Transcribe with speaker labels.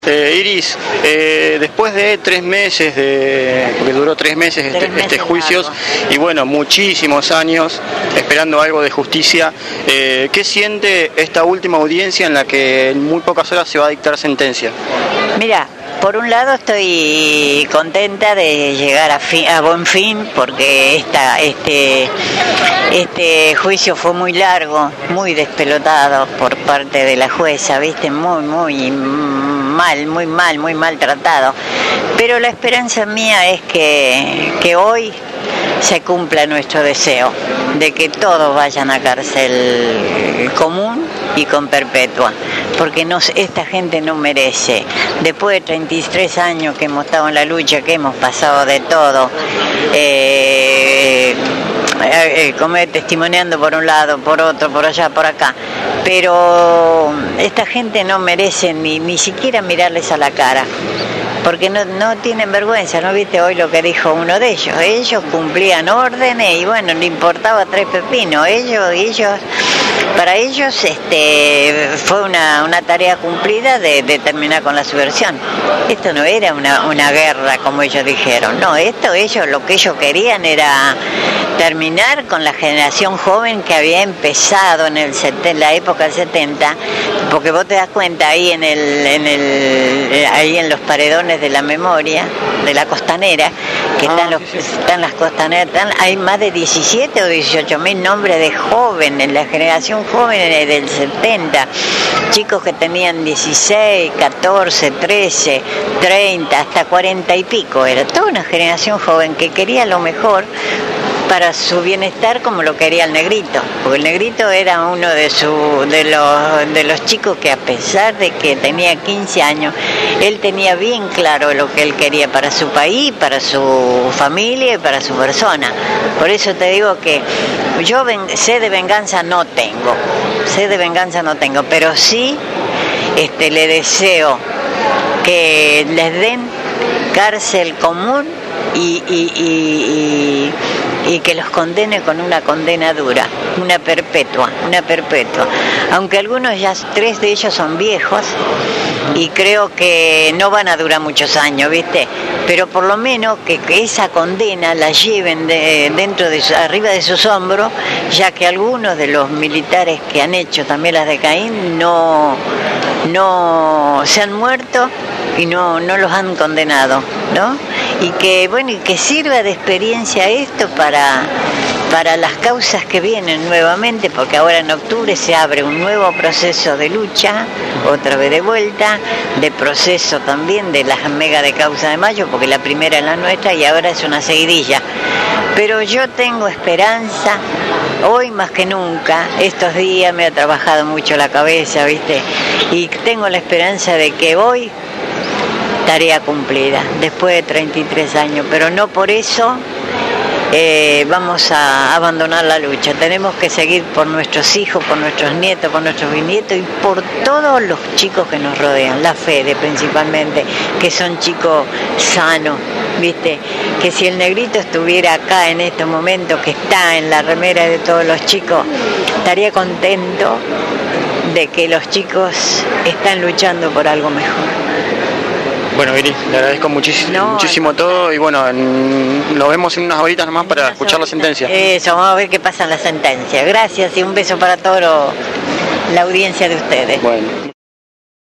Speaker 1: Iris, después de 3 meses, porque duró 3 meses este juicio, y bueno, muchísimos años esperando algo de justicia, ¿qué siente esta última audiencia en la que en muy pocas horas se va a dictar sentencia?
Speaker 2: Mira, por un lado estoy contenta de llegar a buen fin, porque este juicio fue muy largo, muy despelotado por parte de la jueza, viste, muy mal tratado. Pero la esperanza mía es que hoy se cumpla nuestro deseo de que todos vayan a cárcel común y con perpetua, porque esta gente no merece. Después de 33 años que hemos estado en la lucha, que hemos pasado de todo, testimoniando por un lado, por otro, por allá, por acá, pero esta gente no merece ni siquiera mirarles a la cara, porque no tienen vergüenza. ¿No viste hoy lo que dijo uno de ellos? Ellos cumplían órdenes y bueno, le importaba 3 pepinos. Para ellos fue una tarea cumplida de terminar con la subversión. Esto no era una guerra como ellos dijeron, no, lo que ellos querían era terminar con la generación joven que había empezado en la época del 70, porque vos te das cuenta ahí ahí en los paredones de la memoria, de la costanera, que están las costaneras, hay más de 17 o 18 mil nombres de jóvenes, la generación joven del 70, chicos que tenían 16, 14, 13, 30, hasta 40 y pico, era toda una generación joven que quería lo mejor para su bienestar, como lo quería el negrito, porque el negrito era uno de los chicos que, a pesar de que tenía 15 años, él tenía bien claro lo que él quería para su país, para su familia y para su persona. Por eso te digo que yo sed de venganza no tengo, pero sí le deseo que les den cárcel común y que los condene con una condena dura, una perpetua, aunque algunos 3 de ellos son viejos y creo que no van a durar muchos años, ¿viste? Pero por lo menos que esa condena la lleven arriba de sus hombros, ya que algunos de los militares que han hecho también las de Caín no se han muerto y no los han condenado, ¿no? Y que sirva de experiencia esto para las causas que vienen nuevamente, porque ahora en octubre se abre un nuevo proceso de lucha, otra vez de vuelta, de proceso también de las mega de causa de mayo, porque la primera es la nuestra y ahora es una seguidilla. Pero yo tengo esperanza, hoy más que nunca, estos días me ha trabajado mucho la cabeza, ¿viste? Y tengo la esperanza de que hoy tarea cumplida, después de 33 años, pero no por eso vamos a abandonar la lucha. Tenemos que seguir por nuestros hijos, por nuestros nietos, por nuestros bisnietos y por todos los chicos que nos rodean, la Fede principalmente, que son chicos sanos, ¿viste? Que si el negrito estuviera acá en estos momentos, que está en la remera de todos los chicos, estaría contento de que los chicos están luchando por algo mejor.
Speaker 1: Bueno, Iris, le agradezco muchísimo todo y bueno, nos vemos en unas horitas nomás para escuchar la sentencia.
Speaker 2: Eso, vamos a ver qué pasa en la sentencia. Gracias y un beso para toda la audiencia de ustedes.
Speaker 1: Bueno.